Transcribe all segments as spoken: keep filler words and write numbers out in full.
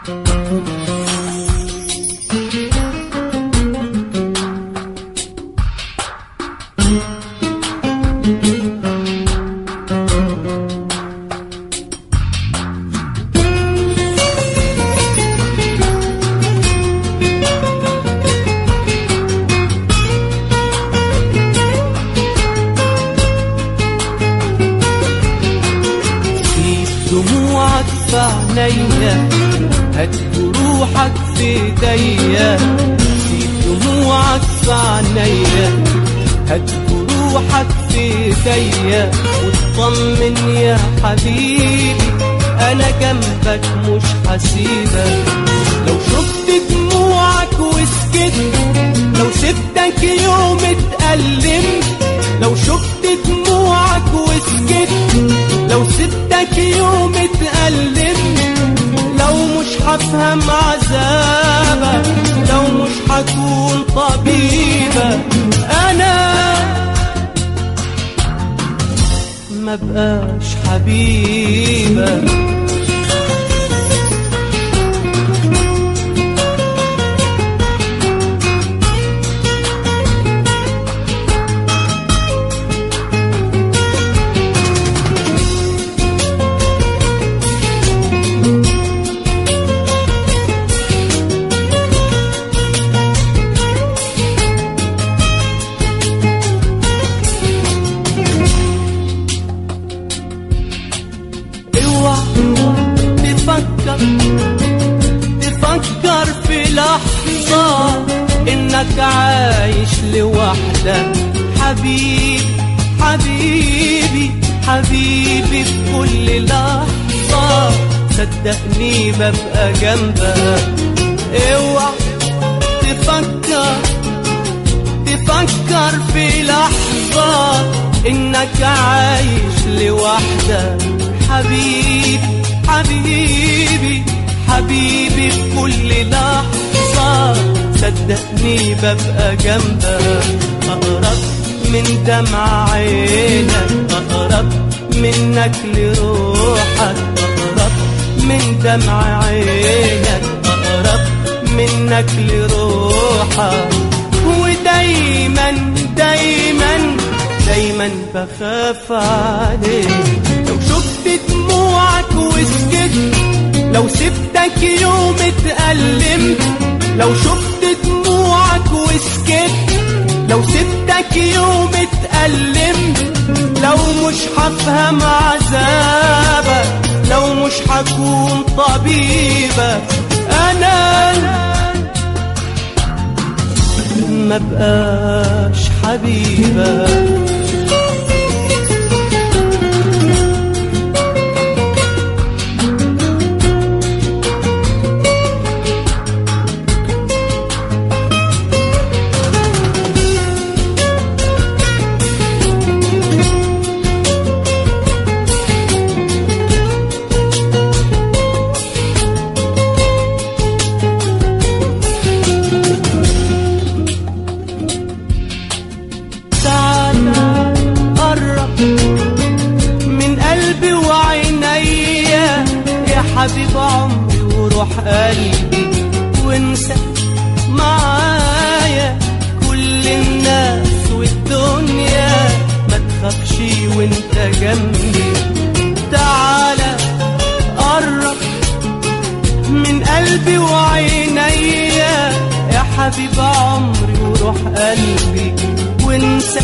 دموعك في عينيا، هات جروحك في ايديا. سيب دموعك في عينيا، هات جروحك في ايديا. واطمن يا حبيبي انا جنبك مش هسيبك. لو شفت دموعك وسكت، لو سبتك يوم اتألمت. لو شفت دموعك وسكت، لو سبتك يوم اتألمت. لو مش هفهم عذابك، لو مش هكون طبيبك، انا ما بقاش حبيبك. تفكر تفكر في لحظة انك عايش لوحدك. حبيبي حبيبي حبيبي في كل لحظة صدقني ببقى جنبك. اوعى تفكر تفكر في لحظة انك عايش لوحدك. حبيبي حبيبي حبيبي في كل لحظة صدقني ببقى جنبك. أقرب من دمع عينك، أقرب منك لروحك. أقرب من دمع عينك، أقرب منك لروحك. ودايما دايما دايما بخاف عليك. لو شفت دموعك وسكت، لو سبتك يوم اتألمت. لو شفت دموعك وسكت، لو سبتك يوم اتألمت. لو مش هفهم عذابك، لو مش هكون طبيبك، انا ما بقاش حبيبك. من قلبي وعينيا يا حبيب عمري وروح قلبي. وانسى معايا كل الناس والدنيا. ما تخافش وانت جنبي. تعالى قرب من قلبي وعينيا يا حبيب عمري وروح قلبي. وانسى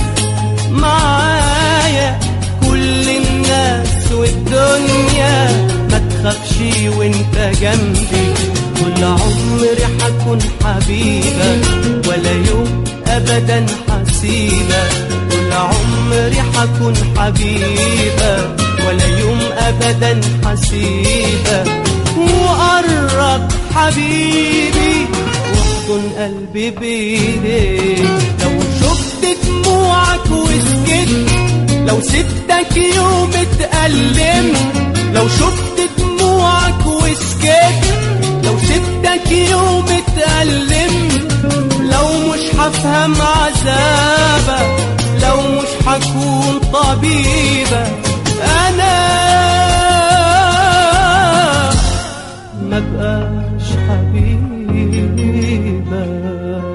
معايا كل الناس والدنيا. ما تخافش وانت جنبي. كل عمري حكون حبيبك، ولا يوم ابدا حسيبك. كل عمري حكون حبيبك، ولا يوم ابدا حسيبك. وقرب حبيبي واحضن قلبي بايديك. لو شفت دموعك وسكت، لو سبتك يوم اتألمت. لو شفت دموعك وسكت، لو سبتك يوم اتألمت. لو مش هفهم عذابك، لو مش هكون طبيبك، انا ما بقى تبقاش حبيبك.